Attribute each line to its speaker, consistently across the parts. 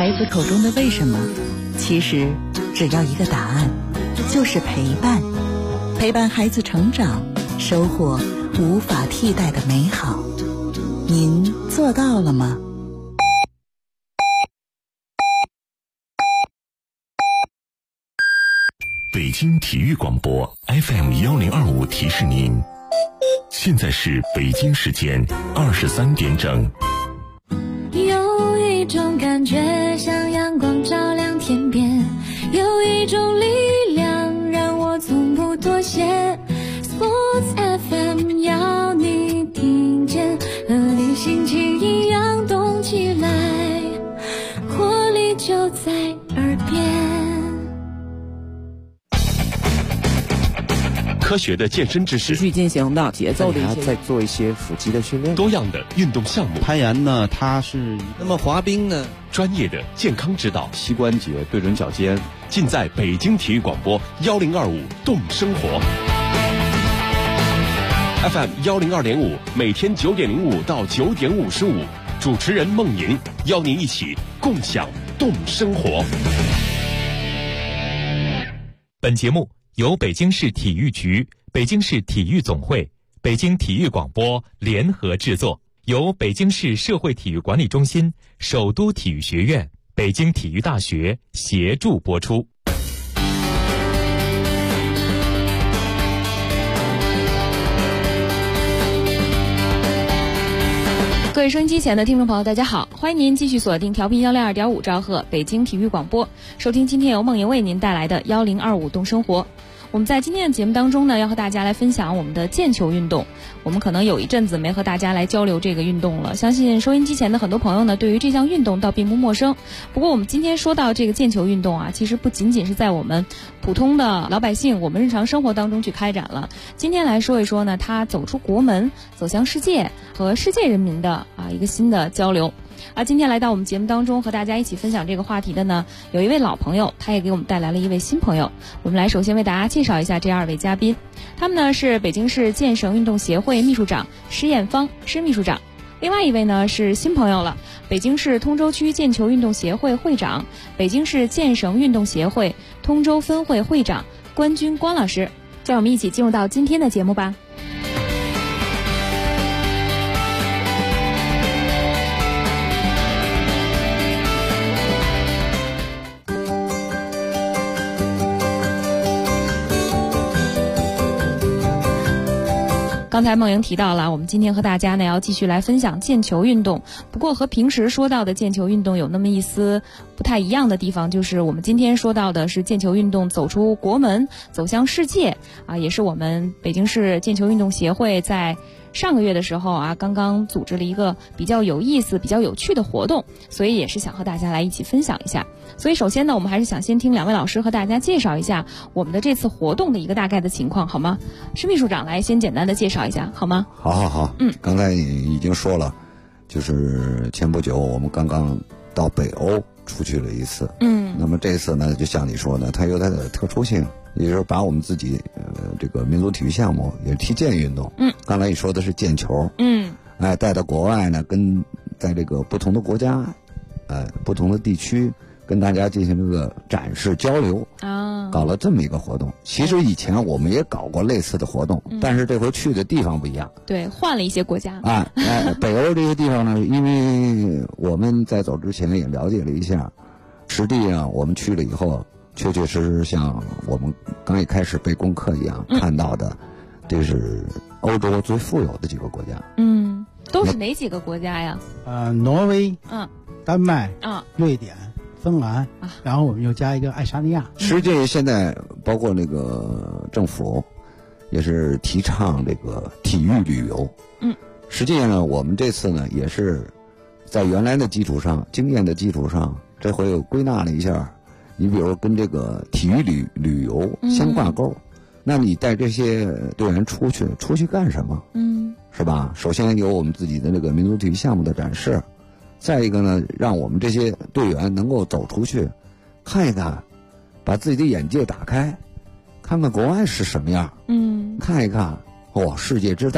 Speaker 1: 孩子口中的为什么，其实只要一个答案，就是陪伴。陪伴孩子成长，收获无法替代的美好。您做到了吗？
Speaker 2: 北京体育广播 FM1025提示您，现在是北京时间23点整。
Speaker 3: 有一种感觉像阳光照亮天边，有一种力量让我从不妥协。 Sports FM 要你听见，和你心情一样动起来，活力就在耳边。
Speaker 4: 科学的健身知识，
Speaker 5: 持续进行的节奏的一些，
Speaker 6: 再做一些腹肌的训练，
Speaker 4: 多样的运动项目。
Speaker 7: 攀岩呢，它是
Speaker 6: 那么滑冰呢，
Speaker 4: 专业的健康指导，
Speaker 7: 膝关节对准脚尖，
Speaker 4: 尽在北京体育广播1025动生活 FM102.5，每天9点05到9点55，主持人孟莹邀您一起共享动生活。
Speaker 8: 本节目由北京市体育局、北京市体育总会、北京体育广播联合制作，由北京市社会体育管理中心、首都体育学院、北京体育大学协助播出。
Speaker 9: 各位收音机前的听众朋友，大家好，欢迎您继续锁定调频102.5兆赫北京体育广播，收听今天由梦莹为您带来的1025动生活。我们在今天的节目当中呢，要和大家来分享我们的毽球运动。我们可能有一阵子没和大家来交流这个运动了，相信收音机前的很多朋友呢，对于这项运动倒并不陌生。不过我们今天说到这个毽球运动啊，其实不仅仅是在我们普通的老百姓我们日常生活当中去开展了。今天来说一说呢，它走出国门，走向世界，和世界人民的一个新的交流。今天来到我们节目当中和大家一起分享这个话题的呢，有一位老朋友，他也给我们带来了一位新朋友。我们来首先为大家介绍一下这二位嘉宾，他们呢是北京市健绳运动协会秘书长施艳芳施秘书长，另外一位呢是新朋友了，北京市通州区毽球运动协会会长，北京市健绳运动协会通州分会会长关军关老师。让我们一起进入到今天的节目吧。刚才梦莹提到了，我们今天和大家呢要继续来分享毽球运动。不过和平时说到的毽球运动有那么一丝不太一样的地方，就是我们今天说到的是毽球运动走出国门，走向世界也是我们北京市毽球运动协会在上个月的时候刚刚组织了一个比较有意思、比较有趣的活动，所以也是想和大家来一起分享一下。所以首先呢，我们还是想先听两位老师和大家介绍一下我们的这次活动的一个大概的情况，好吗？施秘书长来先简单的介绍一下，好吗？
Speaker 10: 好。刚才已经说了，就是前不久我们刚刚到北欧出去了一次。那么这次呢，就像你说的，它有它的特殊性，也就是把我们自己这个民族体育项目，也是踢毽运动。刚才你说的是毽球。带到国外呢，跟在这个不同的国家，不同的地区，跟大家进行这个展示交流。搞了这么一个活动。其实以前我们也搞过类似的活动，但是这回去的地方不一样。
Speaker 9: 对，换了一些国家。
Speaker 10: 北欧这些地方呢，因为我们在走之前也了解了一下，实际上我们去了以后，确确实实像我们刚一开始背功课一样看到的，这是欧洲最富有的几个国家。
Speaker 9: 都是哪几个国家呀？
Speaker 7: 挪威、丹麦、瑞典、芬兰，然后我们又加一个爱沙尼亚。
Speaker 10: 实际现在包括那个政府也是提倡这个体育旅游。实际上呢，我们这次呢也是在原来的基础上、经验的基础上，这回又归纳了一下。你比如跟这个体育旅游相挂钩，那你带这些队员出去干什么？是吧？首先有我们自己的那个民族体育项目的展示，再一个呢，让我们这些队员能够走出去，看一看，把自己的眼界打开，看看国外是什么样。看一看，世界之大，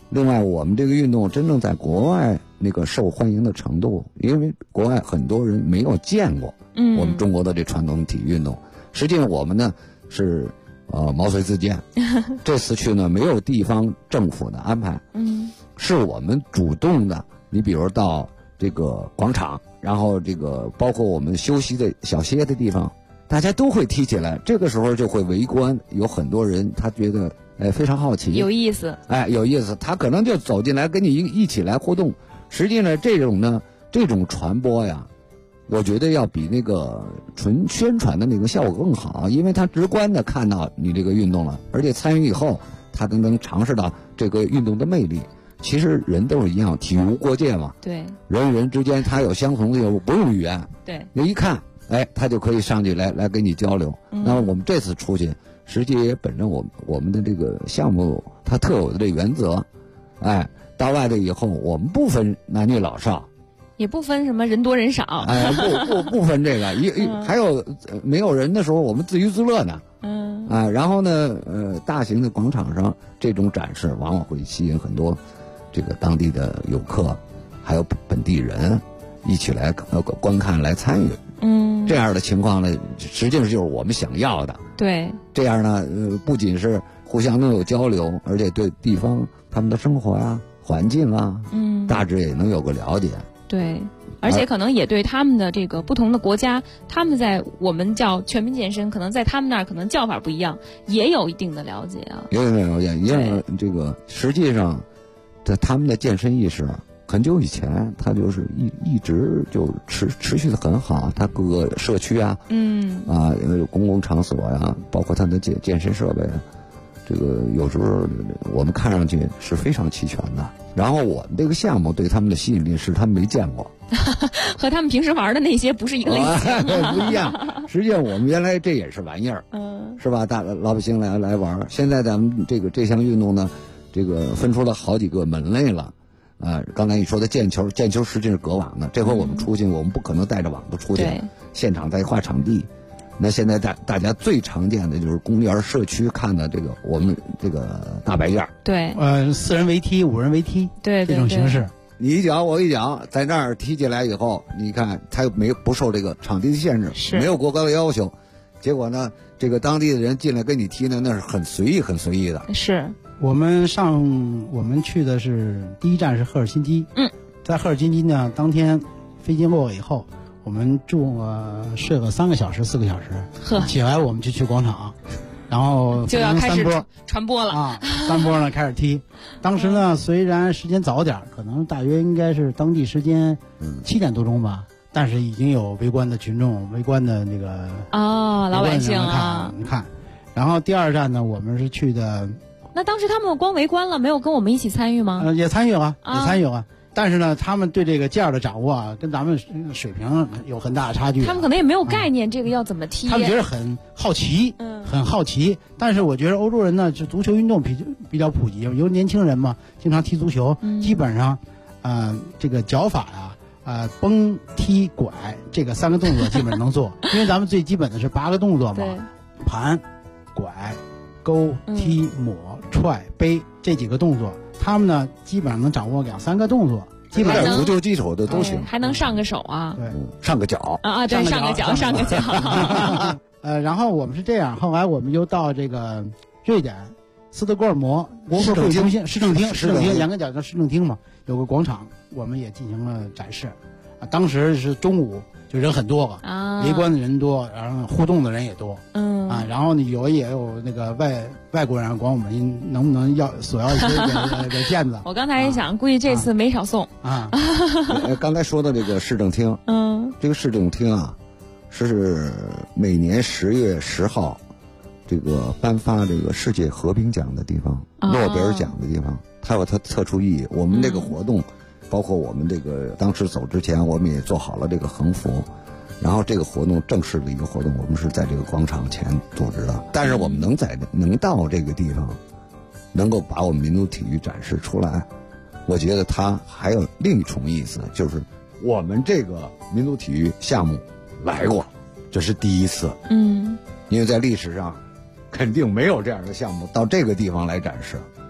Speaker 10: 另外，我们这个运动真正在国外那个受欢迎的程度，因为国外很多人没有见过我们中国的这传统体育运动。实际上我们呢是毛遂自荐，这次去呢没有地方政府的安排，是我们主动的。你比如到这个广场，然后这个包括我们休息的小歇的地方，大家都会踢起来，这个时候就会围观，有很多人他觉得非常好奇，
Speaker 9: 有意思，
Speaker 10: 有意思，他可能就走进来跟你一起来互动。实际上这种传播呀，我觉得要比那个纯宣传的那个效果更好，因为他直观的看到你这个运动了，而且参与以后他更能尝试到这个运动的魅力。其实人都是一样，体育无国界嘛，
Speaker 9: 对，
Speaker 10: 人与人之间他有相同的，不用语言，
Speaker 9: 对，
Speaker 10: 你一看他就可以上去来跟你交流。那么我们这次出去实际也本着我们的这个项目它特有的这原则，到外头以后我们不分男女老少，
Speaker 9: 也不分什么人多人少，
Speaker 10: 不分这个，还有没有人的时候我们自娱自乐呢，然后呢大型的广场上这种展示往往会吸引很多这个当地的游客，还有本地人一起来观看来参与，这样的情况呢，实际上就是我们想要的。
Speaker 9: 对，
Speaker 10: 这样呢，不仅是互相能有交流，而且对地方他们的生活啊、环境啊，大致也能有个了解。
Speaker 9: 对，而且可能也对他们的这个不同的国家，他们在我们叫全民健身，可能在他们那儿可能叫法不一样，也有一定的了解啊。
Speaker 10: 也有了解，也这个实际上，他们的健身意识。很久以前，他就是一直就持续的很好，他各个社区啊，公共场所呀，包括他的健身设备，这个有时候我们看上去是非常齐全的。然后我们这个项目对他们的吸引力是他们没见过，
Speaker 9: 和他们平时玩的那些不是一个类型，
Speaker 10: 不一样。实际上我们原来这也是玩意儿，是吧？大老百姓来玩。现在咱们这项运动呢，这个分出了好几个门类了。刚才你说的毽球实际是隔网的。这回我们出去，我们不可能带着网子出去，现场再划场地。那现在大家最常见的就是公园社区看的这个我们这个大白件，
Speaker 9: 对
Speaker 7: ，4人为梯、5人为梯，
Speaker 9: 对
Speaker 7: 这种形式，
Speaker 10: 你一脚我一脚，在那儿踢起来以后，你看它又不受这个场地的限制，没有过高的要求，结果呢，这个当地的人进来跟你踢呢，那是很随意的。
Speaker 9: 是。
Speaker 7: 我们去的是第一站是赫尔辛基，在赫尔辛基呢，当天飞机落以后，我们睡了3个小时、4个小时，起来我们就去广场，然后
Speaker 9: 就要开始传播了
Speaker 7: 3波呢开始踢。当时呢，虽然时间早点，可能大约应该是当地时间7点多钟吧，但是已经有围观的群众、围观的那个
Speaker 9: 老百姓
Speaker 7: 看。然后第二站呢，我们是去的。
Speaker 9: 那当时他们光围观了，没有跟我们一起参与吗？
Speaker 7: 也参与了，但是呢，他们对这个件儿的掌握跟咱们水平有很大的差距。
Speaker 9: 他们可能也没有概念，这个要怎么踢。
Speaker 7: 他们觉得很好奇，很好奇。但是我觉得欧洲人呢，就足球运动比较普及，有年轻人嘛，经常踢足球，基本上，这个脚法呀，蹦、踢、拐这个3个动作基本上能做，因为咱们最基本的是8个动作嘛，盘、拐、勾、踢、抹、踹、背这几个动作，他们呢基本上能掌握2-3个动作，基本上
Speaker 10: 足球基础的都行，
Speaker 9: 还能上个手啊，
Speaker 7: 对，
Speaker 10: 上个脚
Speaker 9: 对，上个脚。
Speaker 7: 然后我们是这样，后来我们又到这个瑞典斯德哥尔摩国会会中心市政厅，严格讲叫市政厅嘛，有个广场，我们也进行了展示。当时是中午，就人很多了，围观的人多，然后互动的人也多，然后呢也有那个外国人管我们能不能索要一些个件子。
Speaker 9: 我刚才也想，估计这次没少送
Speaker 10: 啊。刚才说的这个市政厅，这个市政厅啊，是每年10月10号，这个颁发这个世界和平奖的地方，诺贝尔奖的地方，它有它特殊意义。我们这个活动。包括我们这个当时走之前，我们也做好了这个横幅，然后这个活动正式的一个活动，我们是在这个广场前组织的。但是我们能到这个地方，能够把我们民族体育展示出来，我觉得它还有另一重意思，就是我们这个民族体育项目来过，这是第一次。因为在历史上肯定没有这样的项目到这个地方来展示。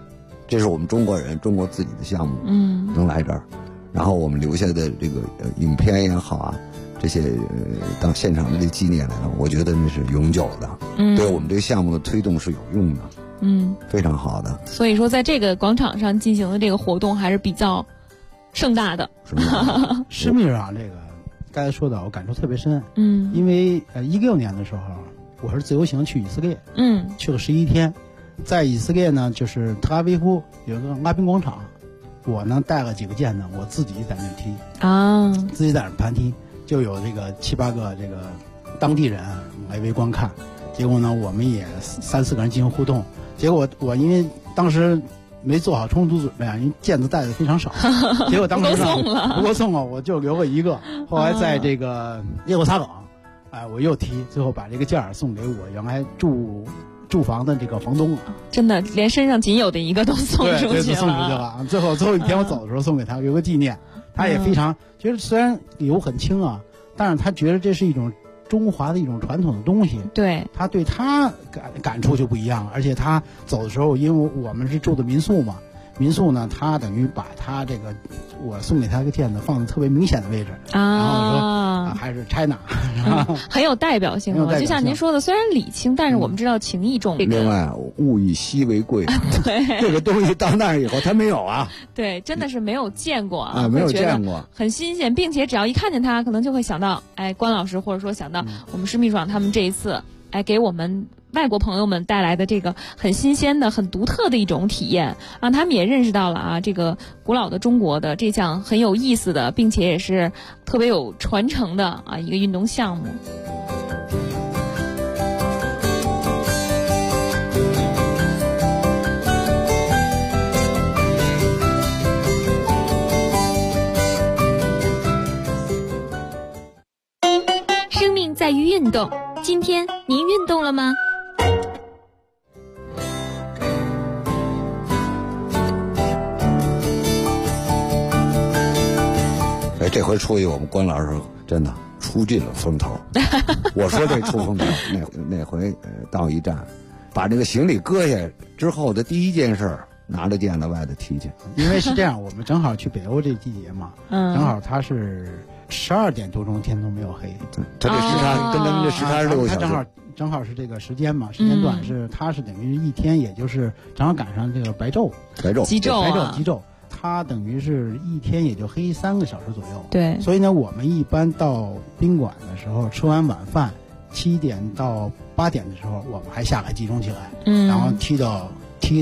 Speaker 10: 这是我们中国人，中国自己的项目，能来这儿，然后我们留下的这个影片也好啊，这些当现场的这纪念来了，我觉得那是永久的，对我们这个项目的推动是有用的，非常好的。
Speaker 9: 所以说，在这个广场上进行的这个活动还是比较盛大的。
Speaker 7: 施秘书长这个刚才说的，我感触特别深。因为16年的时候，我是自由行去以色列，去了11天，在以色列呢，就是特拉维夫有个阿宾广场，我呢带了几个毽子，我自己在那踢自己在那盘踢，就有这个7、8个这个当地人来围观看。结果呢，我们也3、4个人进行互动。结果我因为当时没做好充足准备啊，因为毽子带的非常少，结果当时不够送了，我就留了一个。后来在这个耶路撒冷，我又踢，最后把这个件儿送给我原来住房的这个房东了。
Speaker 9: 真的，连身上仅有的一个都送出去
Speaker 7: 了。最后一天我走的时候送给他，留个纪念。他也非常觉得，虽然礼物很轻啊，但是他觉得这是一种中华的一种传统的东西，
Speaker 9: 对，
Speaker 7: 他对他感触就不一样了。而且他走的时候，因为我们是住的民宿嘛，民宿呢，他等于把他这个我送给他个毽子放在特别明显的位置，然后说还是 China，
Speaker 9: 很有代表性啊。就像您说的，虽然礼轻，但是我们知道情意重。
Speaker 10: 另外，物以稀为贵，
Speaker 9: 对，
Speaker 10: 这个东西到那儿以后他没有啊，
Speaker 9: 对，真的是没有见过啊，
Speaker 10: 没有见过，
Speaker 9: 很新鲜，并且只要一看见他，可能就会想到，关老师，或者说想到我们施秘书长他们这一次，给我们外国朋友们带来的这个很新鲜的、很独特的一种体验，让他们也认识到了这个古老的中国的这项很有意思的，并且也是特别有传承的一个运动项目。
Speaker 3: 生命在于运动，今天您运动了吗？
Speaker 10: 这回出去我们关老师真的出尽了风头。我说这出风头，那回到一站，把这个行李搁下之后的第一件事，拿着毽子外头踢去。
Speaker 7: 因为是这样，我们正好去北欧这季节嘛，正好它是12点多钟天都没有黑。
Speaker 10: 它这时差跟咱们这时差是6个小时。
Speaker 7: 它正好是这个时间嘛，时间段是它是等于一天，也就是正好赶上这个白昼、极昼。它等于是一天也就黑3个小时左右，
Speaker 9: 对。
Speaker 7: 所以呢，我们一般到宾馆的时候，吃完晚饭，7点到8点的时候，我们还下来集中起来，然后踢到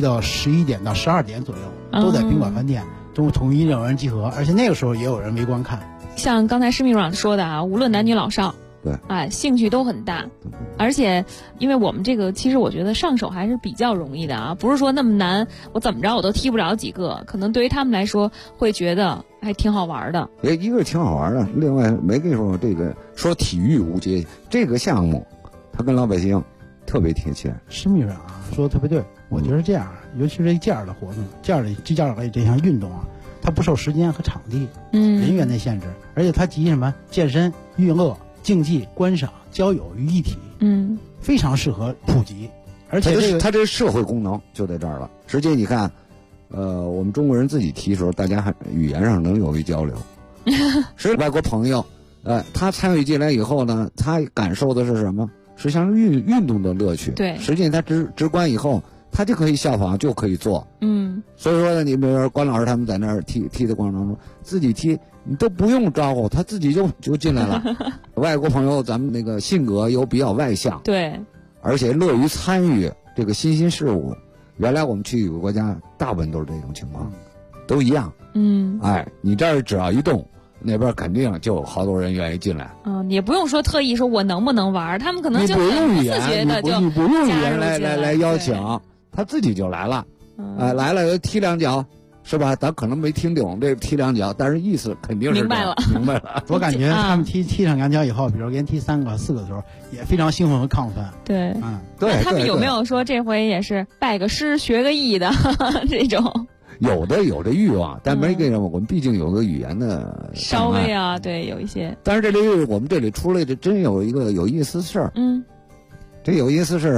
Speaker 7: 11点到12点左右，都在宾馆饭店，都统一有人集合，而且那个时候也有人围观看。
Speaker 9: 像刚才施秘书长说的无论男女老少，
Speaker 10: 对，
Speaker 9: 兴趣都很大，而且因为我们这个其实我觉得上手还是比较容易的不是说那么难，我怎么着我都踢不着几个，可能对于他们来说会觉得还挺好玩的。
Speaker 10: 一个是挺好玩的，另外没跟你说这个说体育无阶这个项目，它跟老百姓特别贴切。
Speaker 7: 施秘书长说的特别对，我觉得这样，尤其是这样的活动，这样的这项运动它不受时间和场地、人员的限制，而且它集什么健身、娱乐、竞技、观赏、交友于一体，非常适合普及。而且
Speaker 10: 它这社会功能就在这儿了。实际你看，我们中国人自己提的时候，大家还语言上能有一交流。是外国朋友，他参与进来以后呢，他感受的是什么？是像运动的乐趣。
Speaker 9: 对，
Speaker 10: 实际他直观以后，他就可以效仿，就可以做。所以说呢，你比如说关老师他们在那儿踢的过程当中，自己踢你都不用招呼，他自己就进来了。外国朋友咱们那个性格又比较外向，
Speaker 9: 对，
Speaker 10: 而且乐于参与这个新兴事物。原来我们去有个国家，大部分都是这种情况，都一样。你这儿只要一动，那边肯定就有好多人愿意进来。
Speaker 9: 也不用说特意说我能不能玩，他们可能就很自觉的就
Speaker 10: 你不用语言来邀请，他自己就来了。来了踢两脚，是吧？咱可能没听懂这踢两脚，但是意思肯定是
Speaker 9: 明白了。
Speaker 7: 我感觉他们踢上两脚以后，比如连踢3个、4个的时候，也非常兴奋和亢奋。
Speaker 9: 对，
Speaker 10: 对。
Speaker 9: 他们有没有说这回也是拜个师学个艺的这种？
Speaker 10: 有这欲望，但没给我们毕竟有个语言的
Speaker 9: 稍微对，有一些。
Speaker 10: 但是我们这里出来这真有一个有意思事儿。
Speaker 9: 这
Speaker 10: 有意思是，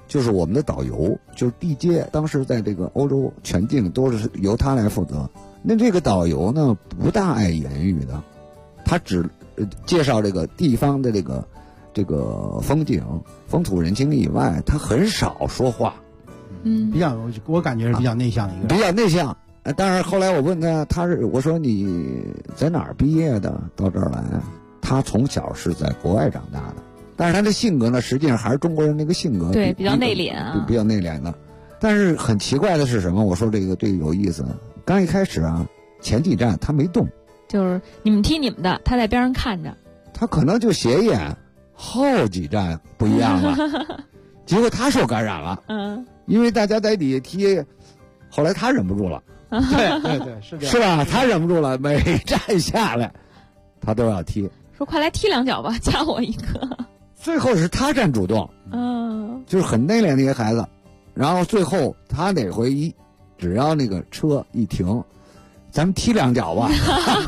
Speaker 10: 就是我们的导游，就是地接，当时在这个欧洲全境都是由他来负责。那这个导游呢，不大爱言语的，他只介绍这个地方的这个风景、风土人情以外，他很少说话。
Speaker 7: 比较，我感觉是比较内向的一个。
Speaker 10: 比较内向。但是后来我问他，我说你在哪儿毕业的？到这儿来？他从小是在国外长大的，但是他的性格呢，实际上还是中国人那个性格，
Speaker 9: 对，比较内敛啊，
Speaker 10: 比较内敛的。但是很奇怪的是什么？我说这个有意思。刚一开始啊，前几站他没动，
Speaker 9: 就是你们踢你们的，他在边上看着，
Speaker 10: 他可能就斜眼。后几站不一样了，结果他受感染了，因为大家在底下踢，后来他忍不住了，
Speaker 7: 对，是这样，
Speaker 10: 是吧？他忍不住了，每站下来，他都要踢，
Speaker 9: 说快来踢两脚吧，加我一个。
Speaker 10: 最后是他占主动，就是很内敛的一个孩子，然后最后他哪回只要那个车一停，咱们踢两脚吧。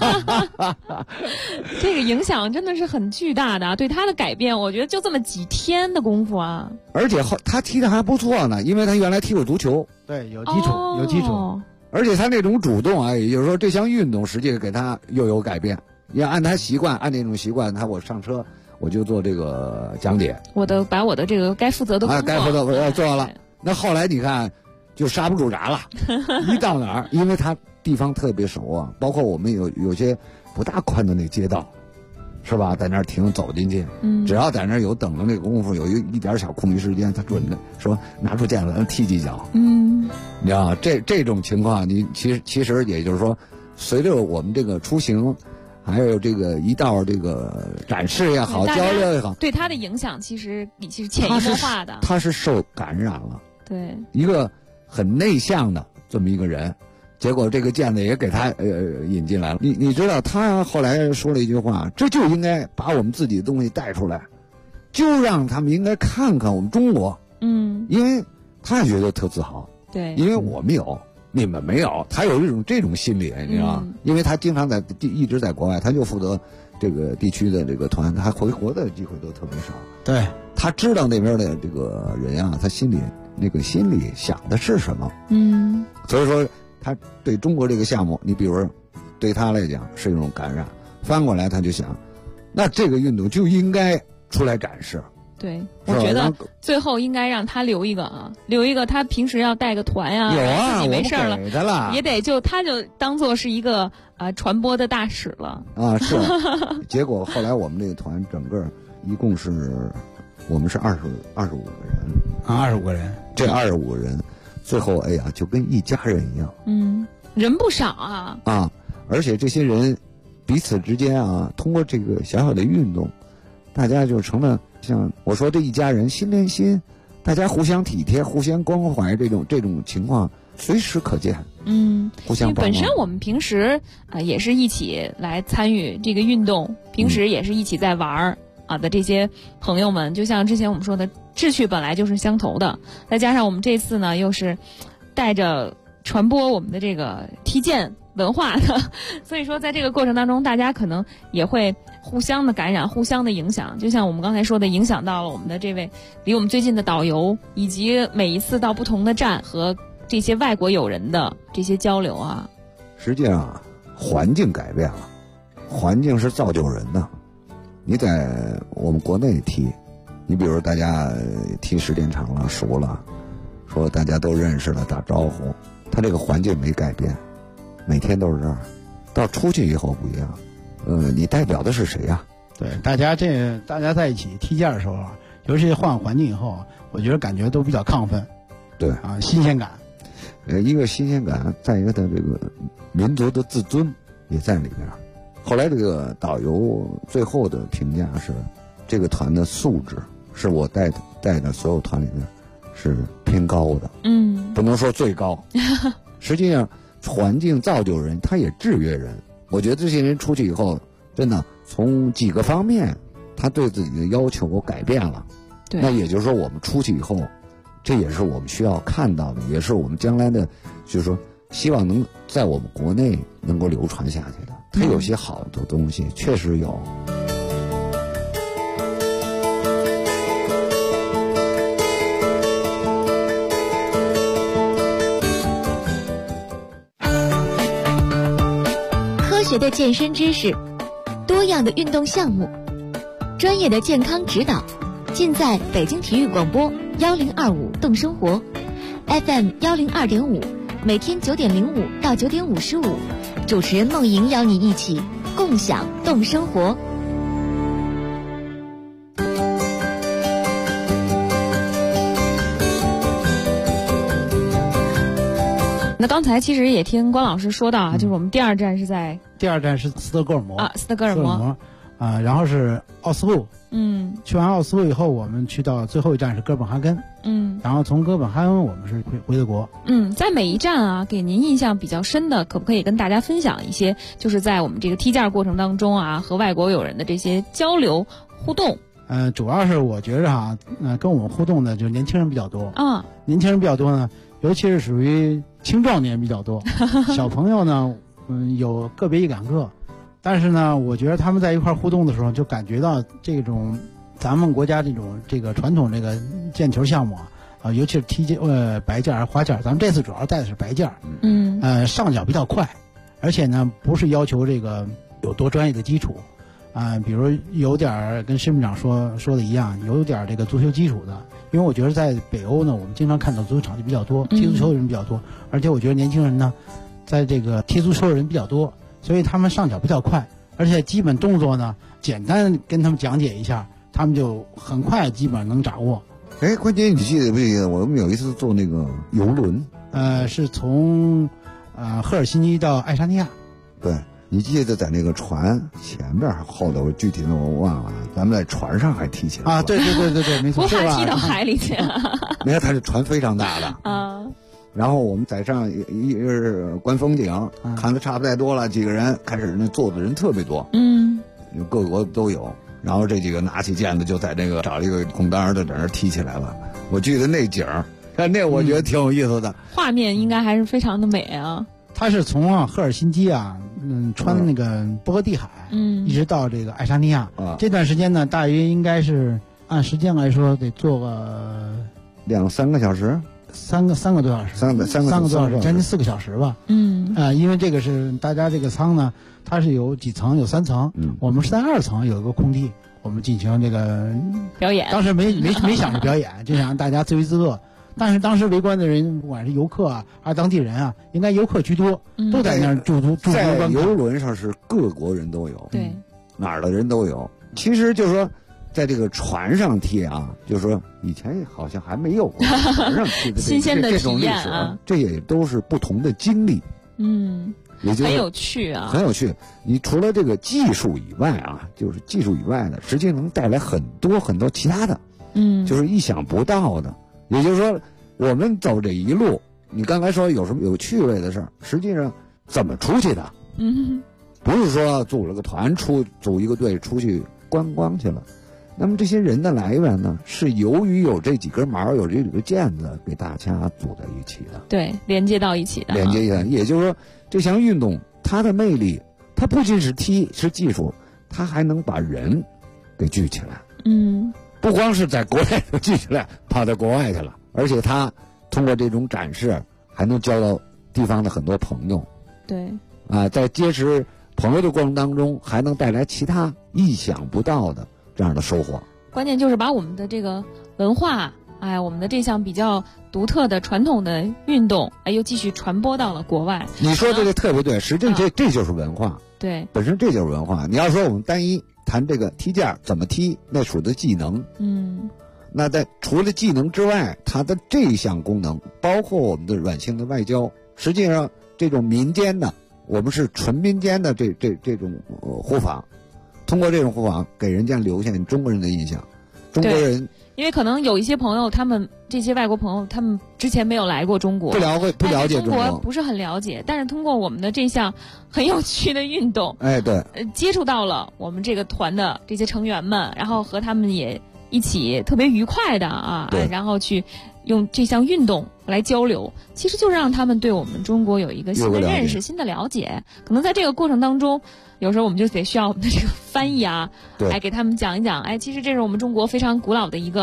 Speaker 9: 这个影响真的是很巨大的，对他的改变，我觉得就这么几天的功夫啊。
Speaker 10: 而且他踢的还不错呢，因为他原来踢过足球，
Speaker 7: 对，有基础，有基础。
Speaker 10: 而且他那种主动啊，也就是说这项运动实际给他又有改变。要按他习惯，按那种习惯，我上车我就做这个讲解，
Speaker 9: 把我的这个该负责的工作
Speaker 10: 该负责我做了。那后来你看就刹不住闸了，一到哪儿，因为他地方特别熟啊，包括我们有些不大宽的那街道，是吧？在那儿停走进去，只要在那儿有等的那个功夫，有一点小空余时间，他准的说拿出剑来踢几脚。你知道这种情况，你其实也就是说，随着我们这个出行，还有这个一道这个展示也好，交流也好，
Speaker 9: 对他的影响其实你是潜移默化的。
Speaker 10: 他是受感染了，
Speaker 9: 对
Speaker 10: 一个很内向的这么一个人。结果这个剑呢也给他引进来了。你知道他后来说了一句话，这就应该把我们自己的东西带出来，就让他们应该看看我们中国。因为他也觉得特自豪。
Speaker 9: 对，
Speaker 10: 因为我们有，你们没有，他有这种心理，你知道吗？因为他经常一直在国外，他就负责这个地区的这个团，他回国的机会都特别少。
Speaker 7: 对，
Speaker 10: 他知道那边的这个人啊，他心里想的是什么。所以说他对中国这个项目，你比如说对他来讲是一种感染，翻过来他就想，那这个运动就应该出来展示。
Speaker 9: 对，我觉得最后应该让他留一个，他平时要带个团呀，
Speaker 10: 有啊，
Speaker 9: 自己没事
Speaker 10: 了，
Speaker 9: 也得他就当做是一个传播的大使了
Speaker 10: 啊。是，结果后来我们这个团整个一共我们是25个人
Speaker 7: 啊，25个人，
Speaker 10: 这25个人最后哎呀就跟一家人一样，
Speaker 9: 人不少啊，
Speaker 10: 而且这些人彼此之间啊，通过这个小小的运动，大家就成了像我说这一家人，心连心，大家互相体贴，互相关怀，这种情况随时可见。互相帮忙。
Speaker 9: 本身我们平时也是一起来参与这个运动，平时也是一起在玩的这些朋友们，就像之前我们说的，志趣本来就是相投的，再加上我们这次呢又是带着传播我们的这个踢毽文化的，所以说在这个过程当中，大家可能也会互相的感染，互相的影响。就像我们刚才说的，影响到了我们的这位离我们最近的导游，以及每一次到不同的站和这些外国友人的这些交流啊。
Speaker 10: 实际上，环境改变了，环境是造就人的。你在我们国内踢，你比如大家踢时间长了，熟了，说大家都认识了，打招呼，他这个环境没改变。每天都是这儿，到出去以后不一样。你代表的是谁呀？
Speaker 7: 对，大家在一起踢毽的时候啊，尤其换环境以后，我觉得感觉都比较亢奋。
Speaker 10: 对
Speaker 7: 啊，新鲜感。
Speaker 10: 一个新鲜感，再一个的这个民族的自尊也在里边。后来这个导游最后的评价是，这个团的素质是我带的所有团里面是偏高的。不能说最高。实际上。环境造就人，他也制约人。我觉得这些人出去以后，真的从几个方面，他对自己的要求改变了。
Speaker 9: 对，
Speaker 10: 那也就是说，我们出去以后，这也是我们需要看到的，也是我们将来的，就是说，希望能在我们国内能够流传下去的。它有些好的东西，确实有。
Speaker 3: 学的健身知识，多样的运动项目，专业的健康指导，尽在北京体育广播1025动生活 FM 102.5，每天9点05到9点55，主持人梦莹邀你一起共享动生活。
Speaker 9: 那刚才其实也听关老师说到啊，就是我们第二站是
Speaker 7: 斯德哥尔摩
Speaker 9: 啊，斯德哥尔摩
Speaker 7: 啊，然后是奥斯陆。去完奥斯陆以后，我们去到最后一站是哥本哈根。然后从哥本哈根我们是回的国。
Speaker 9: 在每一站啊，给您印象比较深的，可不可以跟大家分享一些？就是在我们这个踢毽过程当中啊，和外国友人的这些交流互动。
Speaker 7: 主要是我觉着跟我们互动的就年轻人比较多
Speaker 9: 啊，
Speaker 7: 年轻人比较多呢，尤其是属于青壮年比较多，小朋友呢，有个别一两个，但是呢，我觉得他们在一块互动的时候，就感觉到这种咱们国家这个传统这个毽球项目啊，尤其是踢白毽花毽，咱们这次主要带的是白毽，上脚比较快，而且呢，不是要求这个有多专业的基础。比如有点跟申部长说的一样，有点这个足球基础的，因为我觉得在北欧呢，我们经常看到足球场地比较多，踢足球的人比较多，而且我觉得年轻人呢，在这个踢足球的人比较多，所以他们上脚比较快，而且基本动作呢，简单跟他们讲解一下，他们就很快基本能掌握。
Speaker 10: 关键你记得不记得我们有一次坐那个游轮？
Speaker 7: 是从赫尔辛基到爱沙尼亚。
Speaker 10: 对。你记得在那个船前面后头具体的我忘了，咱们在船上还踢起来
Speaker 7: 啊！对，没错，
Speaker 9: 不怕踢到海里去。
Speaker 10: 没有，它是船非常大的
Speaker 9: 啊。
Speaker 10: 然后我们在上一是观风景，看的差不太多了，几个人开始那坐的人特别多，各国都有。然后这几个拿起毽子就在那个找了一个空当的在那踢起来了。我记得那景儿，那我觉得挺有意思的，
Speaker 9: 画面应该还是非常的美啊。
Speaker 7: 他是从赫尔辛基穿那个波罗的海，一直到这个爱沙尼亚，这段时间呢，大约应该是按时间来说得坐个
Speaker 10: 2-3个小时，
Speaker 7: 三个多小时，三个多小时，将近4个小时吧。因为这个是大家这个舱呢，它是有几层，有3层，我们是在2层有一个空地，我们进行这个
Speaker 9: 表演。
Speaker 7: 当时没想着表演，就想让大家自娱自乐。但是当时围观的人，不管是游客还是当地人应该游客居多，都在那儿驻
Speaker 10: 在游轮上是各国人都有，
Speaker 9: 对，
Speaker 10: 哪儿的人都有。其实就是说，在这个船上踢就是说以前好像还没有过船上踢的
Speaker 9: 新鲜的
Speaker 10: 这种历史这也都是不同的经历，也就是
Speaker 9: 很有趣啊，
Speaker 10: 很有趣。你除了这个技术以外就是技术以外的，实际能带来很多很多其他的，就是意想不到的。也就是说，我们走这一路，你刚才说有什么有趣味的事儿，实际上怎么出去的？不是说组了个团组一个队出去观光去了。那么这些人的来源呢，是由于有这几根毛，有这几个毽子给大家组在一起的，
Speaker 9: 对，连接到一起的。
Speaker 10: 连接一下，也就是说，这项运动它的魅力，它不仅是踢是技术，它还能把人给聚起来。不光是在国内就聚起来，跑到国外去了，而且他通过这种展示，还能交到地方的很多朋友。
Speaker 9: 对，
Speaker 10: 在结识朋友的过程当中，还能带来其他意想不到的这样的收获。
Speaker 9: 关键就是把我们的这个文化，我们的这项比较独特的传统的运动，又继续传播到了国外。
Speaker 10: 你说这个特别对，实际上这就是文化。
Speaker 9: 对，
Speaker 10: 本身这就是文化。你要说我们单一谈这个踢毽怎么踢，那属的技能。那在除了技能之外，它的这项功能，包括我们的软性的外交，实际上这种民间的，我们是纯民间的这种护法，通过这种护法给人家留下中国人的印象。中国人，
Speaker 9: 因为可能有一些朋友，他们这些外国朋友，他们之前没有来过中国，
Speaker 10: 不了解
Speaker 9: 中国，不是很了解。但是通过我们的这项很有趣的运动，
Speaker 10: 对，
Speaker 9: 接触到了我们这个团的这些成员们，然后和他们也一起特别愉快的然后去用这项运动来交流，其实就是让他们对我们中国有一个新的认识、新的了解。可能在这个过程当中，有时候我们就得需要我们的这个翻译来给他们讲一讲。其实这是我们中国非常古老的一个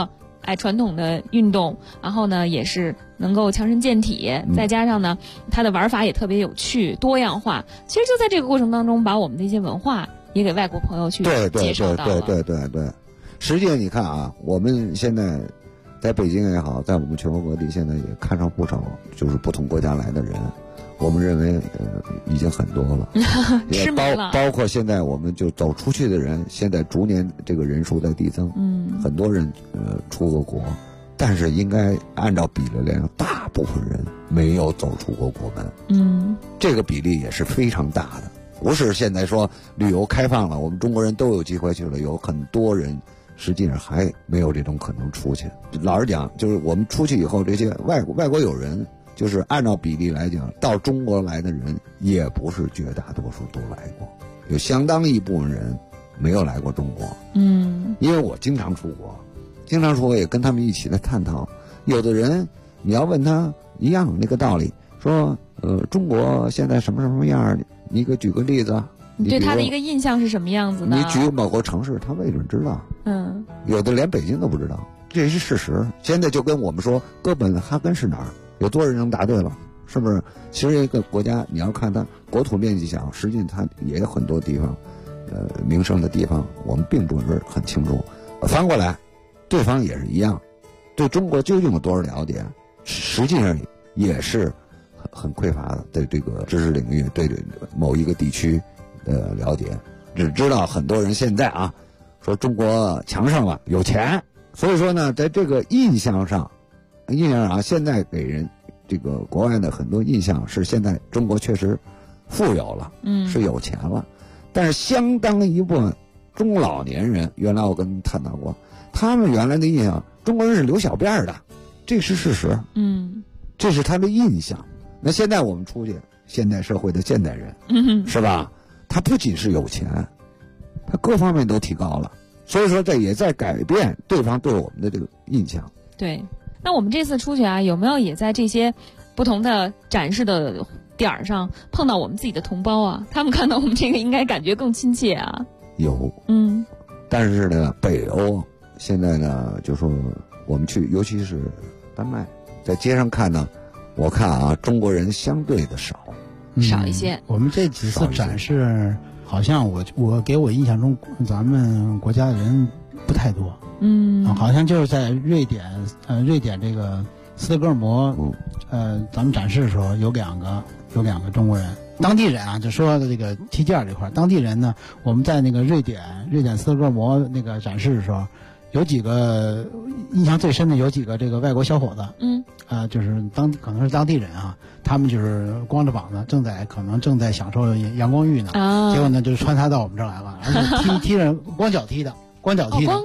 Speaker 9: 传统的运动，然后呢也是能够强身健体，再加上呢它的玩法也特别有趣多样化。其实就在这个过程当中，把我们的一些文化也给外国朋友去介绍到了。
Speaker 10: 对。实际上你看啊，我们现在在北京也好，在我们全国各地现在也看上不少就是不同国家来的人。我们认为已经很多了，也包括现在我们就走出去的人，现在逐年这个人数在递增，很多人出过国，但是应该按照比例来讲，大部分人没有走出过国门，这个比例也是非常大的。不是现在说旅游开放了，我们中国人都有机会去了，有很多人实际上还没有这种可能出去。老实讲，就是我们出去以后，这些外国友人。就是按照比例来讲，到中国来的人也不是绝大多数都来过，有相当一部分人没有来过中国。因为我经常出国也跟他们一起来探讨。有的人你要问他一样那个道理，说中国现在什么样，你给举个例子。
Speaker 9: 你对他的一个印象是什么样子呢？
Speaker 10: 你举某个城市，他未准知道。有的连北京都不知道，这是事实。现在就跟我们说哥本哈根是哪儿？有多少人能答对了？是不是？其实一个国家，你要看它国土面积小，实际它也有很多地方，名胜的地方，我们并不是很清楚。翻过来，对方也是一样，对中国究竟有多少了解，实际上也是很匮乏的。对这个知识领域，对某一个地区的了解，只知道很多人现在啊，说中国强盛了，有钱，所以说呢，在这个印象上啊，现在给人这个国外的很多印象是现在中国确实富有了，是有钱了，但是相当一部分中老年人，原来我跟你们谈到过，他们原来的印象，中国人是留小辫的，这是事实，这是他的印象。那现在我们出去，现代社会的现代人，是吧？他不仅是有钱，他各方面都提高了，所以说这也在改变对方对我们的这个印象。
Speaker 9: 对。那我们这次出去啊，有没有也在这些不同的展示的点儿上碰到我们自己的同胞啊？他们看到我们这个应该感觉更亲切啊。
Speaker 10: 有，但是呢，北欧现在呢，就说我们去，尤其是丹麦，在街上看呢，我看啊，中国人相对的少
Speaker 9: 一些。
Speaker 7: 我们这几次展示，好像我给我印象中，咱们国家的人不太多。好像就是在瑞典这个斯德哥尔摩，咱们展示的时候有两个中国人，当地人啊，就说的这个踢毽这块，当地人呢，我们在那个瑞典斯德哥尔摩那个展示的时候，有几个印象最深的，有几个这个外国小伙子，就是可能是当地人啊，他们就是光着膀子，可能正在享受阳光浴呢，结果呢就穿插到我们这儿来了，而且踢着光脚踢的。光脚踢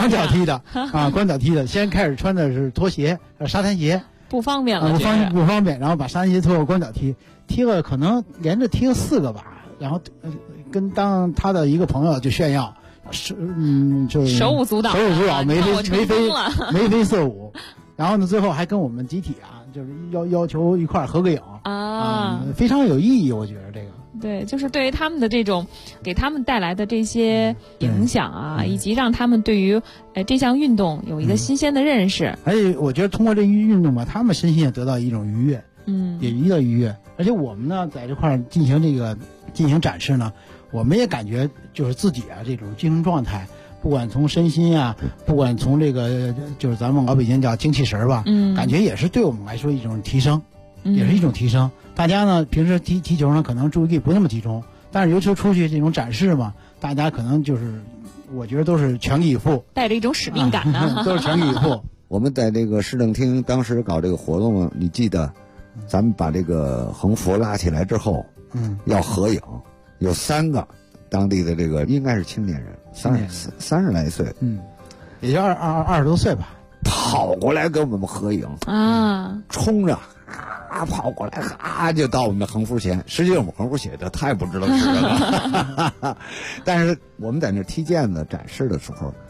Speaker 7: 的，先开始穿的是拖鞋，沙滩鞋，
Speaker 9: 不方便了，
Speaker 7: 不方便，然后把沙滩鞋脱了，光脚踢了，可能连着踢了4个吧，然后跟他的一个朋友就炫耀，就是
Speaker 9: 手舞足蹈，
Speaker 7: 眉飞色舞，然后呢，最后还跟我们集体啊，就是要求一块儿合个影非常有意义，我觉得这个。
Speaker 9: 对，就是对于他们的这种给他们带来的这些影响啊，以及让他们对于这项运动有一个新鲜的认识。
Speaker 7: 而且我觉得通过这运动吧，他们身心也得到一种愉悦，也一个愉悦。而且我们呢，在这块进行展示呢，我们也感觉就是自己啊这种精神状态，不管从身心啊，不管从这个就是咱们老北京叫精气神吧，感觉也是对我们来说一种提升，也是一种提升。大家呢平时踢球呢可能注意力不那么集中，但是尤其出去这种展示嘛，大家可能就是我觉得都是全力以赴，
Speaker 9: 带着一种使命感呢，
Speaker 7: 都是全力以赴。
Speaker 10: 我们在这个市政厅当时搞这个活动，你记得咱们把这个横幅拉起来之后，要合影，有3个当地的这个应该是青年人，30来岁，
Speaker 7: 也就20多岁吧，
Speaker 10: 跑过来跟我们合影冲着跑过来就到我们的横幅前。实际上我们横幅写的太不知道是什么但是我们在那踢毽子展示的时候，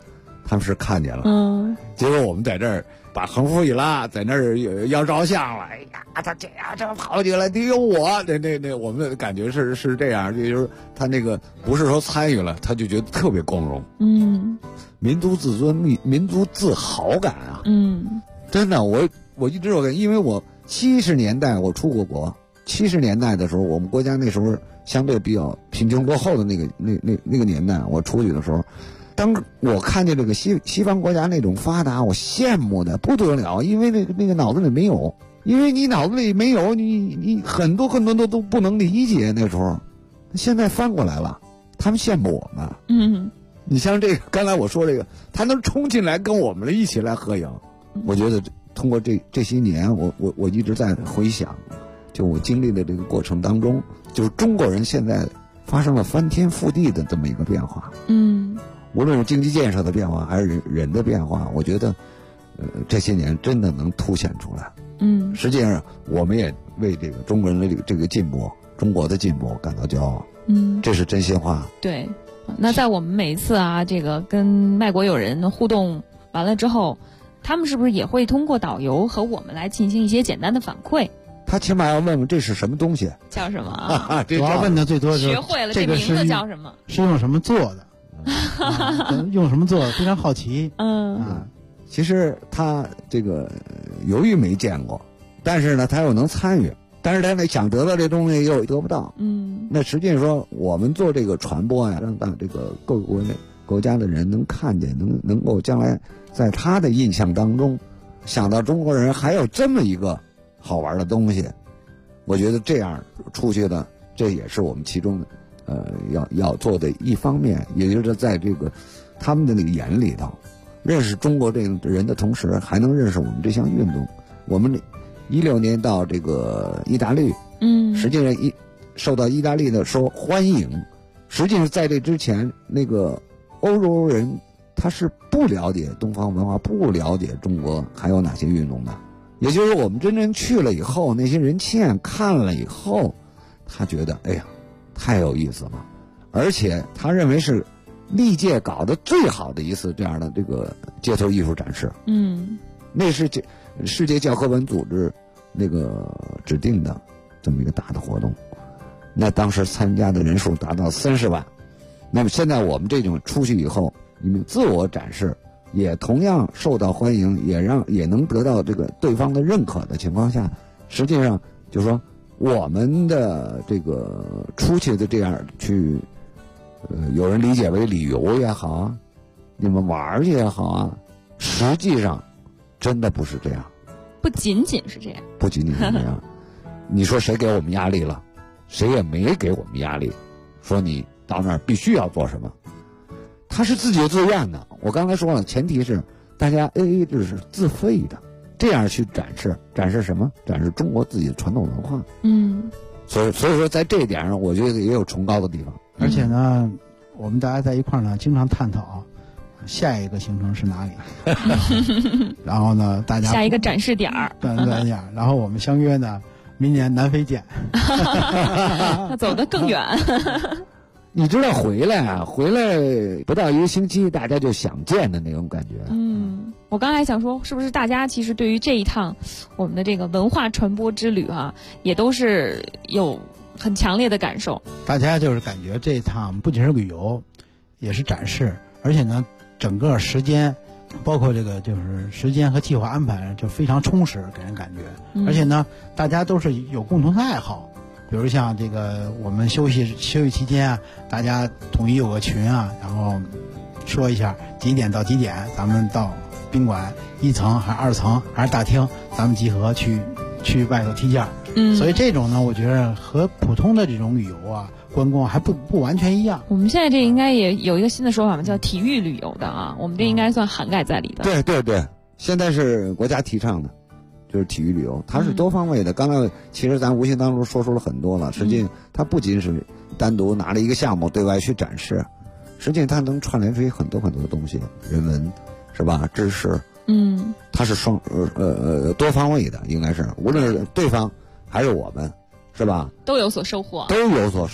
Speaker 10: 他们是看见了，结果我们在这儿把横幅一拉，在那儿要照相了，哎呀，他这样这跑起来得有我，那我们的感觉是这样，就是他那个不是说参与了，他就觉得特别光荣，民族自尊、民族自豪感啊，真的，我一直有因为我70年代我出过国，70年代的时候，我们国家那时候相对比较贫穷落后的那个年代，我出去的时候，当我看见这个西方国家那种发达，我羡慕的不得了，因为那个脑子里没有，因为你脑子里没有，你很多都不能理解那时候，现在翻过来了，他们羡慕我们。你像这个刚才我说这个，他能冲进来跟我们一起来合影，我觉得通过这些年，我一直在回想，就我经历的这个过程当中，就是中国人现在发生了翻天覆地的这么一个变化。无论是经济建设的变化还是人的变化，我觉得这些年真的能凸显出来。实际上我们也为这个中国人的这个进步，中国的进步感到骄傲。这是真心话。
Speaker 9: 对，那在我们每一次这个跟外国友人互动完了之后，他们是不是也会通过导游和我们来进行一些简单的反馈？
Speaker 10: 他起码要问问这是什么东西，
Speaker 9: 叫什么
Speaker 7: 主要问的最多是
Speaker 9: 学会了这名字叫什么，
Speaker 7: 是用什么做的。用什么做的非常好奇。
Speaker 10: 其实他这个由于没见过，但是呢他又能参与，但是他那想得到这东西又得不到。那实际上说我们做这个传播呀，让这个各个国家的人能看见，能够将来在他的印象当中想到中国人还有这么一个好玩的东西，我觉得这样出去的，这也是我们其中的要做的一方面，也就是在这个他们的那个眼里头，认识中国这个人的同时，还能认识我们这项运动。我们16年到这个意大利，实际上受到意大利的说欢迎。实际上在这之前，那个欧洲人他是不了解东方文化，不了解中国还有哪些运动的。也就是我们真正去了以后，那些人亲眼看了以后，他觉得哎呀太有意思了，而且他认为是历届搞得最好的一次这样的这个街头艺术展示。那是世界教科文组织那个指定的这么一个大的活动，那当时参加的人数达到30万。那么现在我们这种出去以后，你们自我展示也同样受到欢迎，也能得到这个对方的认可的情况下，实际上就是说我们的这个出去的这样去，有人理解为旅游也好啊，你们玩去也好啊，实际上真的不是这样，
Speaker 9: 不仅仅是这样，
Speaker 10: 不仅仅是这样。你说谁给我们压力了？谁也没给我们压力，说你到那儿必须要做什么，他是自己自愿的。我刚才说了，前提是大家就是自费的，这样去展示什么？展示中国自己的传统文化。所以说在这一点上，我觉得也有崇高的地方。
Speaker 7: 而且呢，我们大家在一块儿呢，经常探讨下一个行程是哪里，然后呢，大家
Speaker 9: 下一个展示点儿，
Speaker 7: 然后我们相约呢，明年南非见。
Speaker 9: 他走得更远。
Speaker 10: 你知道回来不到1个星期，大家就想见的那种感觉。
Speaker 9: 我刚才想说，是不是大家其实对于这一趟我们的这个文化传播之旅也都是有很强烈的感受。
Speaker 7: 大家就是感觉这一趟不仅是旅游，也是展示，而且呢，整个时间，包括这个就是时间和计划安排就非常充实，给人感觉。而且呢，大家都是有共同的爱好。比如像这个我们休息期间大家统一有个群然后说一下几点到几点，咱们到宾馆1层还是2层还是大厅，咱们集合去外头踢毽。所以这种呢，我觉得和普通的这种旅游观光还不完全一样。
Speaker 9: 我们现在这应该也有一个新的说法嘛，叫体育旅游的我们这应该算涵盖在里的。
Speaker 10: 对，现在是国家提倡的。就是体育旅游，它是多方位的。刚才其实咱无形当中说出了很多了，实际它不仅是单独拿了一个项目对外去展示，实际它能串联出很多很多的东西，人文是吧？知识，它是多方位的，应该是无论是对方还是我们，是吧？
Speaker 9: 都有所收获，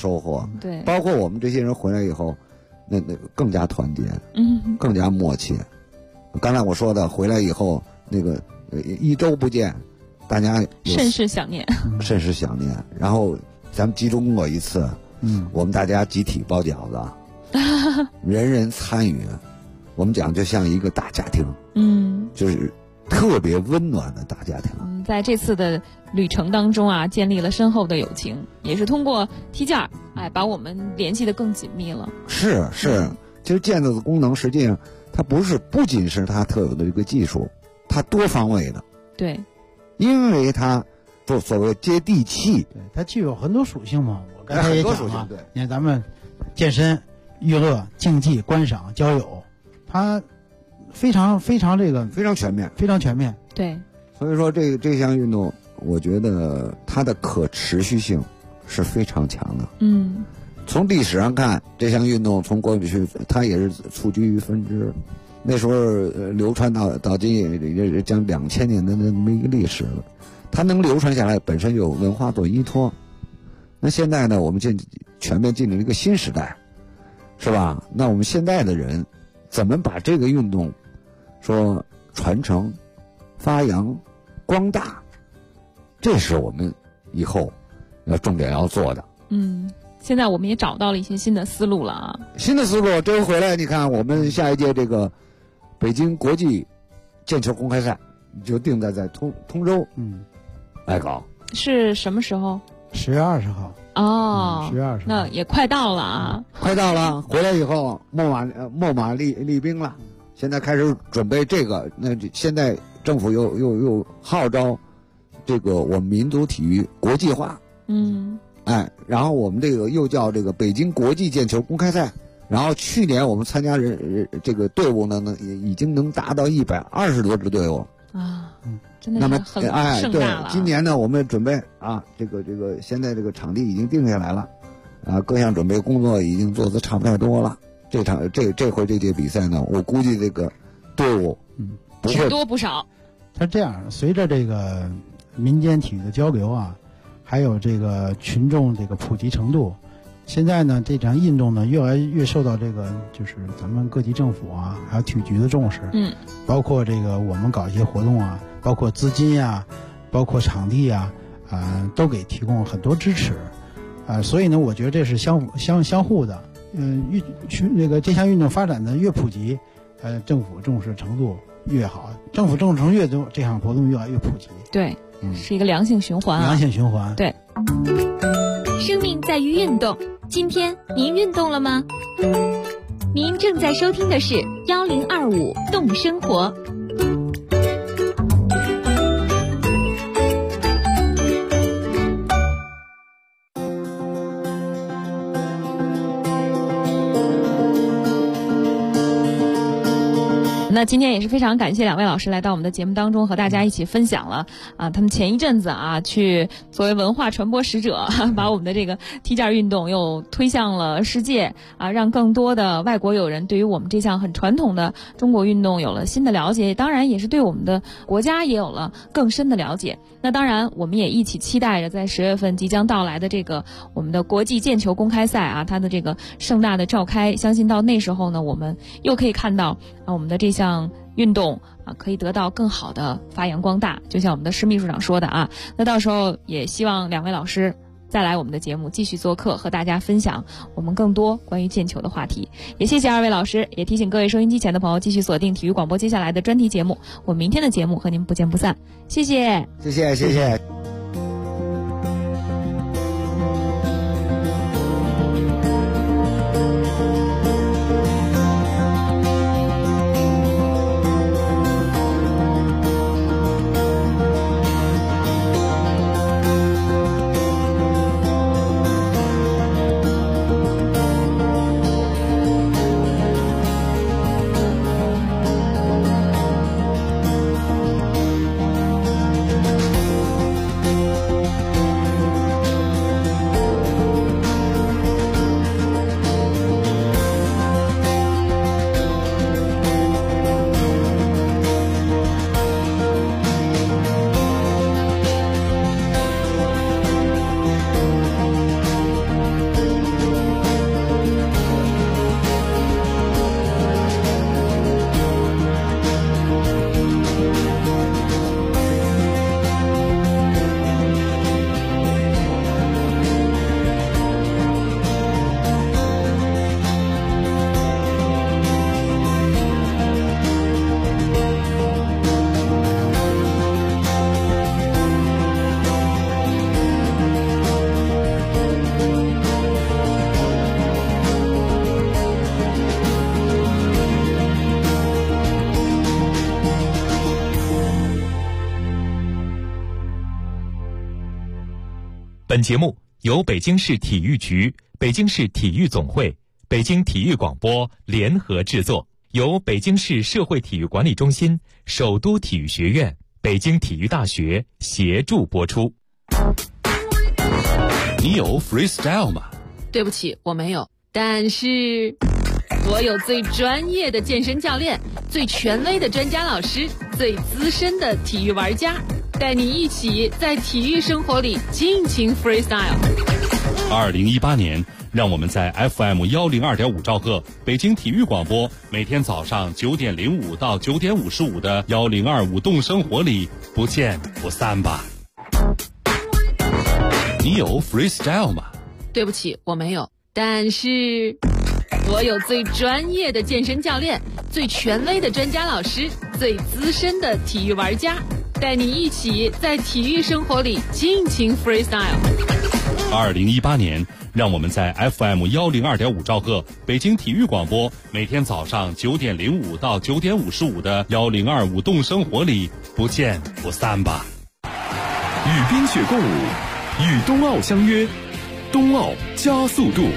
Speaker 10: 对，包括我们这些人回来以后，那更加团结，更加默契。 刚才我说的，回来以后那个1周不见，大家
Speaker 9: 甚是想念，
Speaker 10: 甚是想念。然后咱们集中过一次，我们大家集体包饺子，人人参与，我们讲就像一个大家庭，就是特别温暖的大家庭。
Speaker 9: 在这次的旅程当中啊，建立了深厚的友情，也是通过踢毽儿，把我们联系得更紧密了。
Speaker 10: 是，其实毽子的功能实际上它不仅是它特有的一个技术，它多方位的。
Speaker 9: 对，
Speaker 10: 因为它所谓接地气，
Speaker 7: 对，它具有很多属性嘛。我刚才也讲了，
Speaker 10: 对，
Speaker 7: 你看咱们健身、娱乐、竞技、观赏、交友，它非常这个
Speaker 10: 非常全面，
Speaker 7: 非常全面。
Speaker 9: 对，
Speaker 10: 所以说这项运动，我觉得它的可持续性是非常强的。从历史上看，这项运动从过去它也是蹴鞠于分支，那时候流传到今也将2000年的那么一个历史了。它能流传下来，本身就有文化做依托。那现在呢，我们全面进入一个新时代，是吧？那我们现在的人怎么把这个运动说传承、发扬、光大，这是我们以后重点要做的。
Speaker 9: 现在我们也找到了一些新的思路了啊！
Speaker 10: 新的思路，这回回来，你看我们下一届这个北京国际毽球公开赛就定在通州来搞。是
Speaker 9: 什么时候
Speaker 7: ？10月20号。
Speaker 9: 哦，
Speaker 7: 10月20号，
Speaker 9: 那也快到了啊！
Speaker 10: 快到了，回来以后秣马厉兵了，现在开始准备这个。那现在政府又号召这个我们民族体育国际化。然后我们这个又叫这个北京国际毽球公开赛。然后去年我们参加这个队伍呢，也已经能达到120多支队伍
Speaker 9: 啊，真的是很盛大了。
Speaker 10: 对，今年呢，我们准备啊，这个现在这个场地已经定下来了，啊，各项准备工作已经做得差不太多了。这回这届比赛呢，我估计这个队伍
Speaker 9: 挺多不少。
Speaker 7: 它这样，随着这个民间体育的交流啊，还有这个群众这个普及程度，现在呢，这场运动呢越来越受到这个就是咱们各级政府啊，还有体育局的重视。包括这个我们搞一些活动啊，包括资金啊，包括场地啊，都给提供很多支持。所以呢，我觉得这是相互的。这项运动发展的越普及，政府重视程度越好，政府重视程度越多，这项活动越来越普及。
Speaker 9: 对，是一个良性循环。
Speaker 7: 良性循环。
Speaker 9: 对。
Speaker 3: 生命在于运动，今天您运动了吗？您正在收听的是1025动生活。
Speaker 9: 那今天也是非常感谢两位老师来到我们的节目当中，和大家一起分享了他们前一阵子去作为文化传播使者，把我们的这个踢毽运动又推向了世界让更多的外国友人对于我们这项很传统的中国运动有了新的了解，当然也是对我们的国家也有了更深的了解。那当然我们也一起期待着在10月份即将到来的这个我们的国际毽球公开赛它的这个盛大的召开，相信到那时候呢，我们又可以看到我们的这项运动可以得到更好的发扬光大，就像我们的施秘书长说的那到时候也希望两位老师再来我们的节目继续做客，和大家分享我们更多关于毽球的话题。也谢谢二位老师，也提醒各位收音机前的朋友继续锁定体育广播接下来的专题节目，我们明天的节目和您不见不散。谢谢。
Speaker 10: 谢谢。
Speaker 8: 本节目由北京市体育局、北京市体育总会、北京体育广播联合制作，由北京市社会体育管理中心、首都体育学院、北京体育大学协助播出。
Speaker 4: 你有 freestyle 吗？
Speaker 11: 对不起，我没有。但是我有最专业的健身教练，最权威的专家老师，最资深的体育玩家，带你一起在体育生活里尽情 freestyle。
Speaker 4: 2018年，让我们在 FM 102.5兆赫北京体育广播，每天早上9点05到9点55的1025动生活里不见不散吧。你有 freestyle 吗？
Speaker 11: 对不起，我没有。但是我有最专业的健身教练，最权威的专家老师，最资深的体育玩家，带你一起在体育生活里尽情 freestyle。
Speaker 4: 2018年，让我们在 FM 102.5兆赫北京体育广播，每天早上9点05到9点55的1025动生活里不见不散吧。
Speaker 2: 与冰雪共舞，与冬奥相约，冬奥加速度。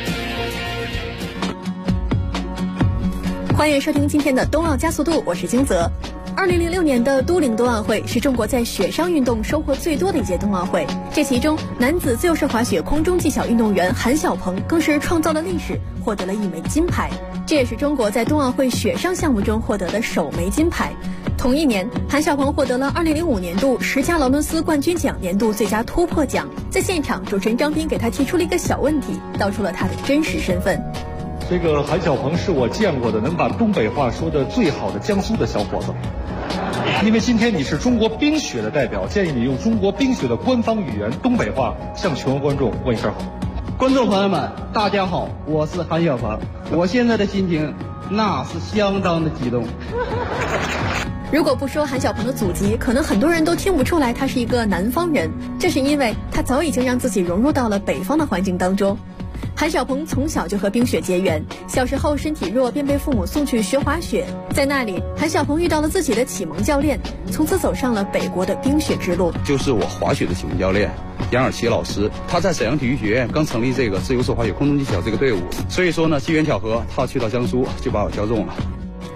Speaker 12: 欢迎收听今天的冬奥加速度，我是金泽。2006年的都灵冬奥会是中国在雪上运动收获最多的一届冬奥会，这其中男子自由式滑雪空中技巧运动员韩晓鹏更是创造了历史，获得了1枚金牌，这也是中国在冬奥会雪上项目中获得的首枚金牌。同一年，韩晓鹏获得了2005年度10佳劳伦斯冠军奖年度最佳突破奖。在现场，主持人张斌给他提出了一个小问题，道出了他的真实身份。
Speaker 13: 这个韩晓鹏是我见过的能把东北话说得最好的江苏的小伙子。因为今天你是中国冰雪的代表，建议你用中国冰雪的官方语言东北话向全国观众问一声好。
Speaker 14: 观众朋友们，大家好，我是韩晓鹏，我现在的心情那是相当的激动。
Speaker 12: 如果不说韩晓鹏的祖籍，可能很多人都听不出来他是一个南方人，这是因为他早已经让自己融入到了北方的环境当中。韩晓鹏从小就和冰雪结缘，小时候身体弱，便被父母送去学滑雪。在那里，韩晓鹏遇到了自己的启蒙教练，从此走上了北国的冰雪之路。
Speaker 15: 就是我滑雪的启蒙教练杨尔奇老师，他在沈阳体育学院刚成立这个自由式滑雪空中技巧这个队伍，所以说呢，机缘巧合，他去到江苏就把我挑中了。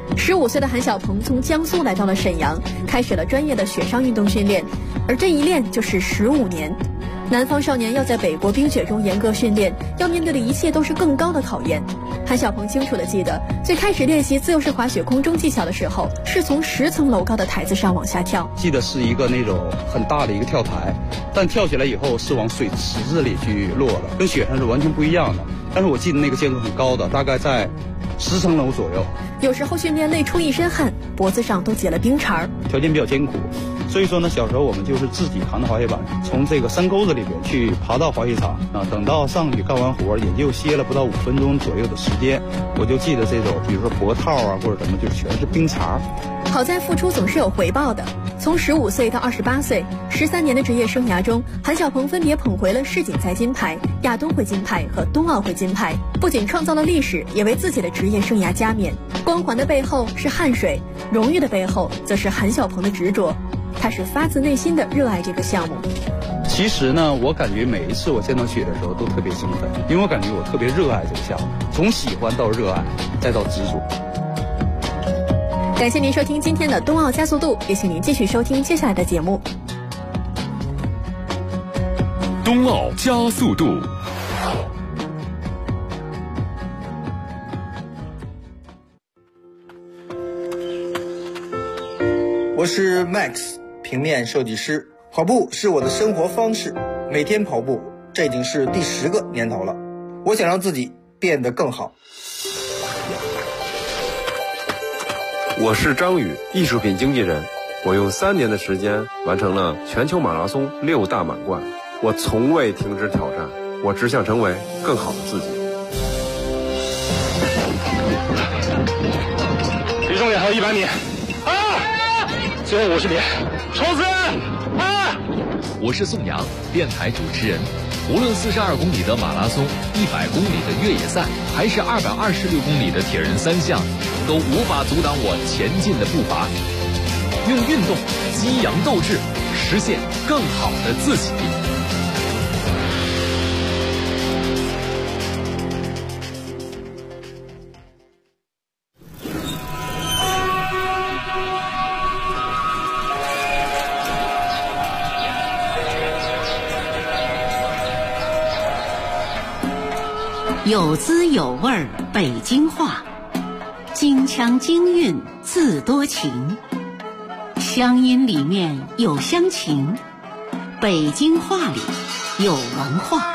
Speaker 12: 15岁的韩晓鹏从江苏来到了沈阳，开始了专业的雪上运动训练，而这一练就是15年。南方少年要在北国冰雪中严格训练，要面对的一切都是更高的考验。韩晓鹏清楚地记得，最开始练习自由式滑雪空中技巧的时候，是从10层楼高的台子上往下跳。
Speaker 15: 记得是一个那种很大的一个跳台，但跳起来以后是往水池子里去落了，跟雪上是完全不一样的。但是我记得那个建筑很高的，大概在10层楼左右。
Speaker 12: 有时候训练累出一身汗，脖子上都结了冰碴。
Speaker 15: 条件比较艰苦，所以说呢，小时候我们就是自己扛着滑雪板，从这个山沟子里边去爬到滑雪场啊。等到上去干完活，也就歇了不到5分钟左右的时间，我就记得这种，比如说脖套啊或者什么，就全是冰碴。
Speaker 12: 好在付出总是有回报的。从15岁到28岁，13年的职业生涯中，韩晓鹏分别捧回了世锦赛金牌、亚冬会金牌和冬奥会金牌，不仅创造了历史，也为自己的职业生涯加冕。光环的背后是汗水，荣誉的背后则是韩晓鹏的执着。他是发自内心的热爱这个项目。
Speaker 15: 其实呢，我感觉每一次我见到雪的时候都特别兴奋，因为我感觉我特别热爱这个项目，从喜欢到热爱，再到执着。
Speaker 12: 感谢您收听今天的冬奥加速度，也请您继续收听接下来的节目。
Speaker 2: 冬奥加速度。
Speaker 16: 我是 Max， 平面设计师。跑步是我的生活方式，每天跑步，这已经是第10个年头了。我想让自己变得更好。
Speaker 17: 我是张宇，艺术品经纪人。我用3年的时间完成了全球马拉松6大满贯。我从未停止挑战，我只想成为更好的自己。
Speaker 18: 离终点还有100米，最后50米，冲刺！
Speaker 19: 我是宋阳，电台主持人。无论42公里的马拉松、100公里的越野赛，还是226公里的铁人3项，都无法阻挡我前进的步伐。用运动激扬斗志，实现更好的自己。
Speaker 20: 有滋有味北京话，京腔京韵自多情，乡音里面有乡情，北京话里有文化。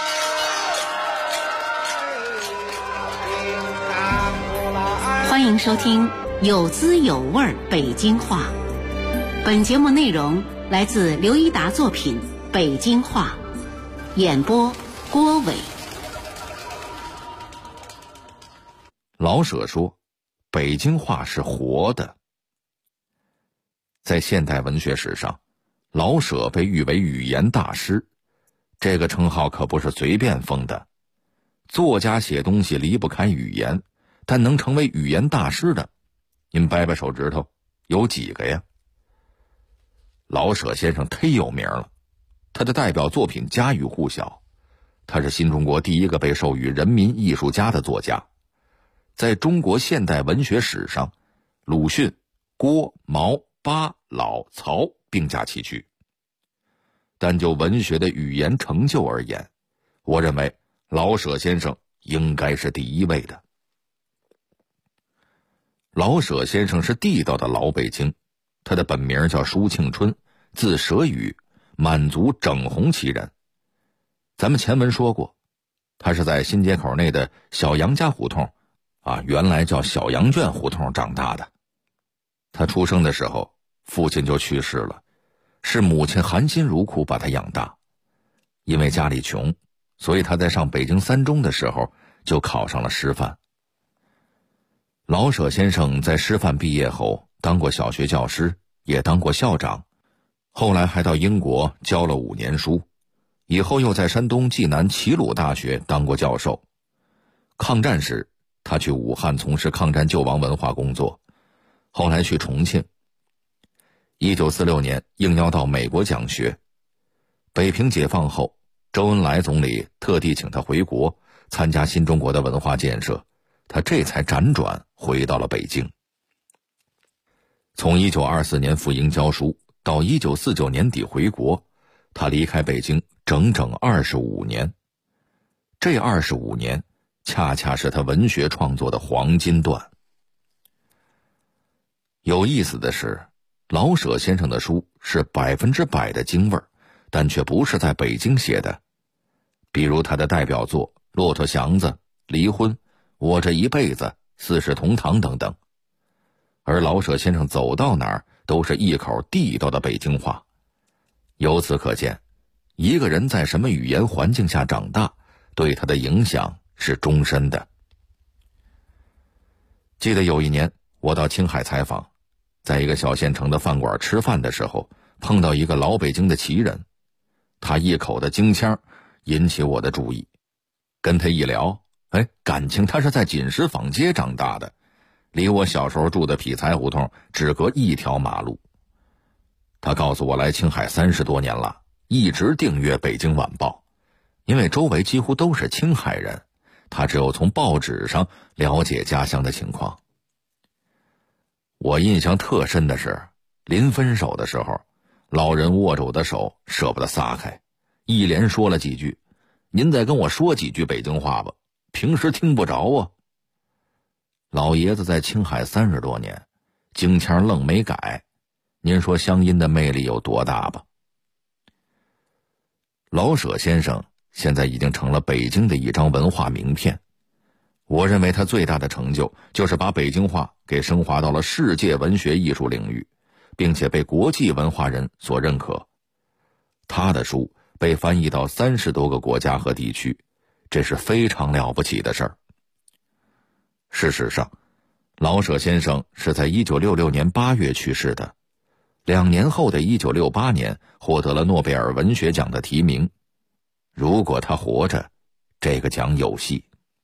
Speaker 20: 欢迎收听有滋有味北京话。本节目内容来自刘一达作品《北京话》，演播郭伟。
Speaker 21: 老舍说，北京话是活的。在现代文学史上，老舍被誉为语言大师，这个称号可不是随便封的。作家写东西离不开语言，但能成为语言大师的，您掰掰手指头，有几个呀？老舍先生忒有名了，他的代表作品家喻户晓，他是新中国第一个被授予人民艺术家的作家。在中国现代文学史上，鲁迅、郭、毛、巴、老、曹并驾齐驱。但就文学的语言成就而言，我认为老舍先生应该是第一位的。老舍先生是地道的老北京，他的本名叫舒庆春，字舍宇，满族整红旗人。咱们前文说过，他是在新街口内的小杨家胡同原来叫小羊圈胡同长大的。他出生的时候，父亲就去世了，是母亲含辛茹苦把他养大。因为家里穷，所以他在上北京三中的时候就考上了师范。老舍先生在师范毕业后当过小学教师，也当过校长，后来还到英国教了5年书，以后又在山东济南齐鲁大学当过教授。抗战时，他去武汉从事抗战救亡文化工作，后来去重庆。1946年应邀到美国讲学。北平解放后，周恩来总理特地请他回国参加新中国的文化建设，他这才辗转回到了北京。从1924年赴英教书到1949年底回国，他离开北京整整25年。这25年恰恰是他文学创作的黄金段。有意思的是，老舍先生的书是100%的京味儿，但却不是在北京写的。比如他的代表作《骆驼祥子》《离婚》《我这一辈子》《四世同堂》等等。而老舍先生走到哪儿都是一口地道的北京话。由此可见，一个人在什么语言环境下长大，对他的影响是终身的。记得有一年我到青海采访，在一个小县城的饭馆吃饭的时候，碰到一个老北京的旗人，他一口的京腔引起我的注意。跟他一聊，感情他是在锦石坊街长大的，离我小时候住的匹才胡同只隔一条马路。他告诉我来青海30多年了，一直订阅《北京晚报》，因为周围几乎都是青海人，他只有从报纸上了解家乡的情况。我印象特深的是，临分手的时候，老人握着我的手舍不得撒开，一连说了几句：“您再跟我说几句北京话吧，平时听不着啊。”老爷子在青海30多年，京腔愣没改，您说乡音的魅力有多大吧？老舍先生现在已经成了北京的一张文化名片。我认为他最大的成就就是把北京话给升华到了世界文学艺术领域，并且被国际文化人所认可。他的书被翻译到30多个国家和地区，这是非常了不起的事儿。事实上，老舍先生是在1966年8月去世的，2年后的1968年获得了诺贝尔文学奖的提名。如果他活着，这个奖有戏。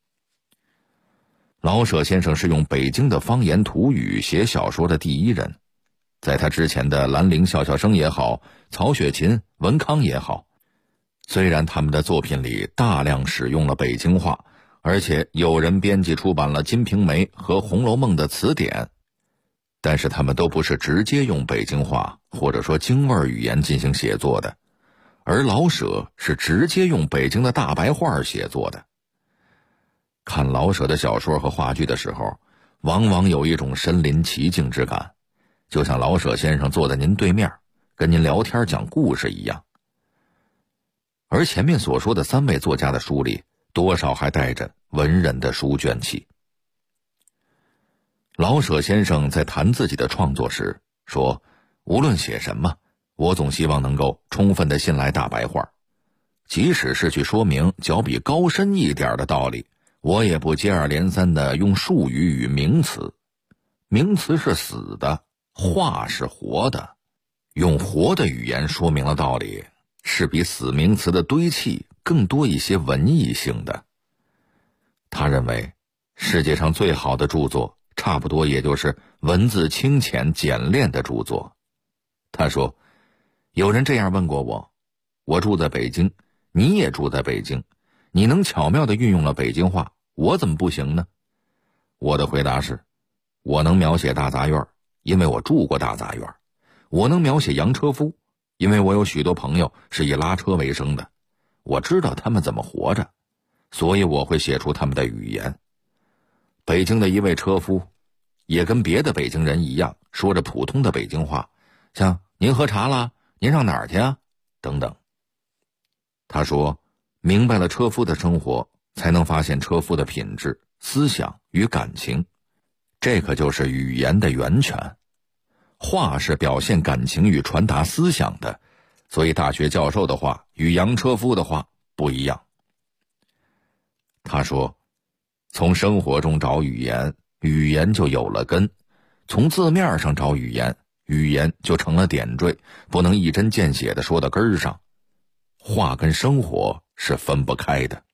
Speaker 21: 老舍先生是用北京的方言土语写小说的第一人，在他之前的兰陵笑笑生也好，曹雪芹、文康也好，虽然他们的作品里大量使用了北京话，而且有人编辑出版了《金瓶梅》和《红楼梦》的词典，但是他们都不是直接用北京话或者说京味语言进行写作的，而老舍是直接用北京的大白话写作的。 看老舍的小说和话剧的时候，往往有一种身临其境之感，就像老舍先生坐在您对面，跟您聊天讲故事一样。而前面所说的3位作家的书里，多少还带着文人的书卷气。老舍先生在谈自己的创作时说，无论写什么，我总希望能够充分地信赖大白话，即使是去说明较比高深一点的道理，我也不接二连三地用术语与名词。名词是死的，话是活的，用活的语言说明了道理，是比死名词的堆砌更多一些文艺性的。他认为世界上最好的著作差不多也就是文字清浅简练的著作。他说，有人这样问过我，我住在北京，你也住在北京，你能巧妙地运用了北京话，我怎么不行呢？我的回答是，我能描写大杂院，因为我住过大杂院；我能描写洋车夫，因为我有许多朋友是以拉车为生的，我知道他们怎么活着，所以我会写出他们的语言。北京的一位车夫也跟别的北京人一样，说着普通的北京话，像您喝茶啦，您上哪儿去啊等等。他说，明白了车夫的生活，才能发现车夫的品质、思想与感情，这可就是语言的源泉。话是表现感情与传达思想的，所以大学教授的话与洋车夫的话不一样。他说，从生活中找语言，语言就有了根；从字面上找语言，语言就成了点缀，不能一针见血地说到根儿上。话跟生活是分不开的。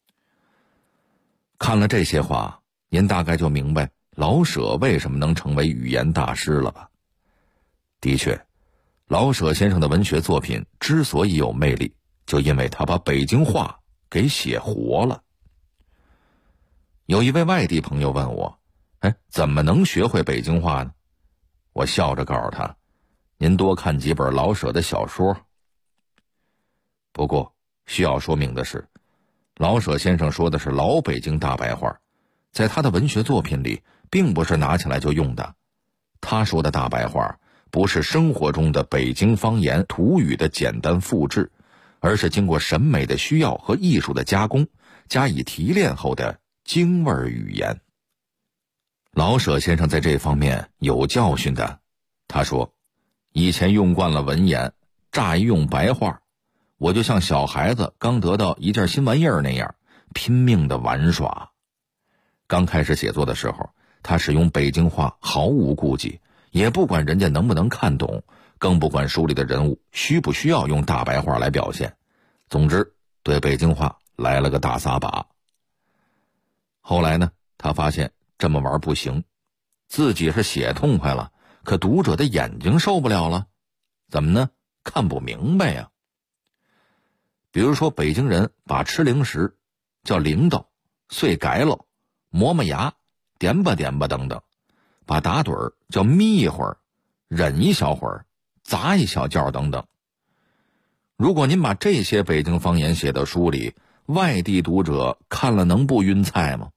Speaker 21: 看了这些话，您大概就明白老舍为什么能成为语言大师了吧？的确，老舍先生的文学作品之所以有魅力，就因为他把北京话给写活了。有一位外地朋友问我，怎么能学会北京话呢？我笑着告诉他，您多看几本老舍的小说。不过需要说明的是，老舍先生说的是老北京大白话，在他的文学作品里并不是拿起来就用的。他说的大白话不是生活中的北京方言土语的简单复制，而是经过审美的需要和艺术的加工，加以提炼后的京味语言。老舍先生在这方面有教训的。他说，以前用惯了文言，乍一用白话，我就像小孩子刚得到一件新玩意儿那样，拼命的玩耍。刚开始写作的时候，他使用北京话毫无顾忌，也不管人家能不能看懂，更不管书里的人物需不需要用大白话来表现。总之，对北京话来了个大撒把。后来呢，他发现这么玩不行，自己是写痛快了，可读者的眼睛受不了了。怎么呢？看不明白呀。比如说，北京人把吃零食叫零豆、碎改喽、磨磨牙、点吧点吧等等，把打盹儿叫眯一会儿、忍一小会儿、砸一小觉等等。如果您把这些北京方言写到书里，外地读者看了能不晕菜吗？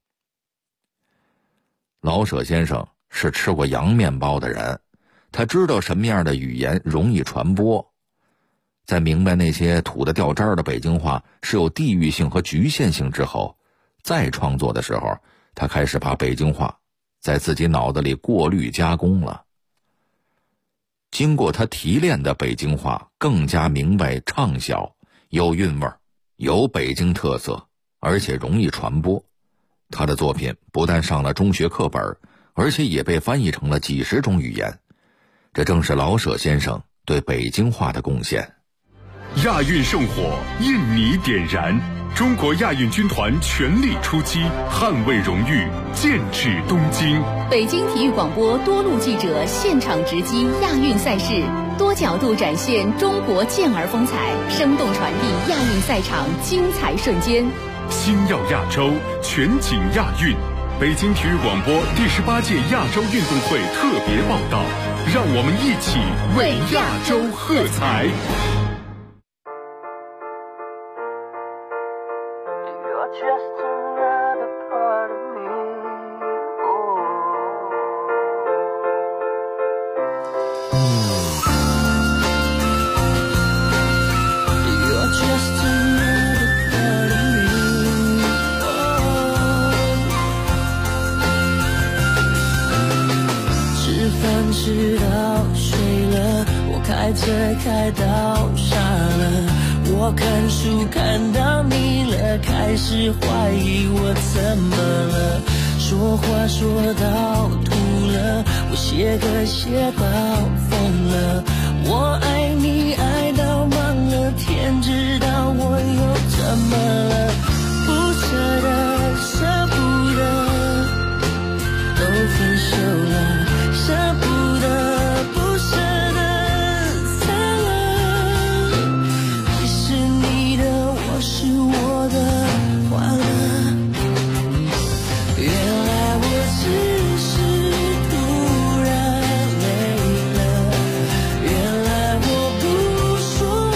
Speaker 21: 老舍先生是吃过洋面包的人，他知道什么样的语言容易传播。在明白那些土的掉渣的北京话是有地域性和局限性之后，再创作的时候，他开始把北京话在自己脑子里过滤加工了。经过他提炼的北京话更加明白畅销，有韵味，有北京特色，而且容易传播。他的作品不但上了中学课本，而且也被翻译成了几十种语言。这正是老舍先生对北京话的贡献。
Speaker 2: 亚运圣火，印尼点燃，中国亚运军团全力出击，捍卫荣誉，剑指东京。
Speaker 12: 北京体育广播多路记者现场直击亚运赛事，多角度展现中国健儿风采，生动传递亚运赛场精彩瞬间。
Speaker 2: 星耀亚洲，全景亚运。北京体育广播第18届亚洲运动会特别报道，让我们一起为亚洲喝彩。
Speaker 1: Just another part 开车开到傻了，我看书看到腻了，开始怀疑我怎么了，说话说到吐了，我写歌写到疯了，我爱你爱到忘了，天知道我又怎么了，不舍得舍不得都分手了，舍不得不舍得散了，你是你的我是我的换了，原来我只是突然累了，原来我不说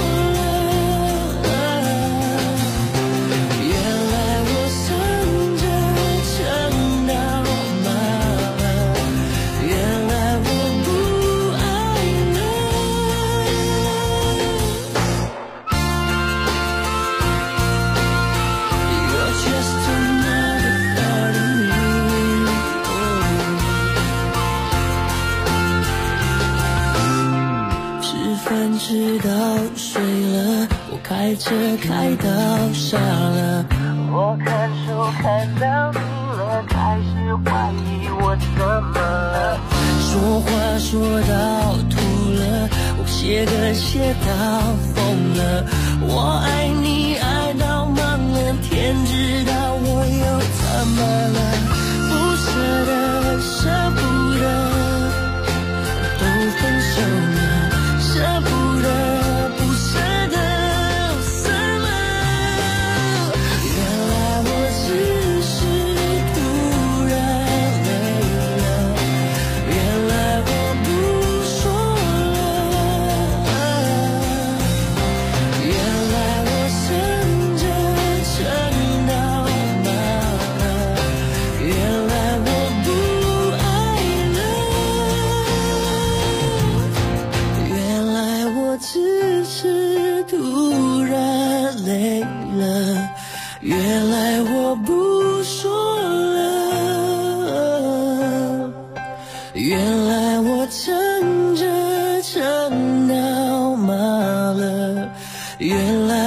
Speaker 1: 了，原来我算着撑到麻了，原来我不爱了。You're just another part of me. 吃饭吃到睡了，我开车开到傻了，我看书看到腻了，开始怀疑我怎么了，说话说到吐了，我写歌写到疯了，我爱你爱到忘了，天知道我又怎么了，不舍得舍不得都分手了，舍不得不舍得散了，原来我只是突然累了，原来我不说了，原来我算着撑到麻了，原来我不爱了，原来我只是突然累了，原来我不说了，原来我撑着撑到麻了，原来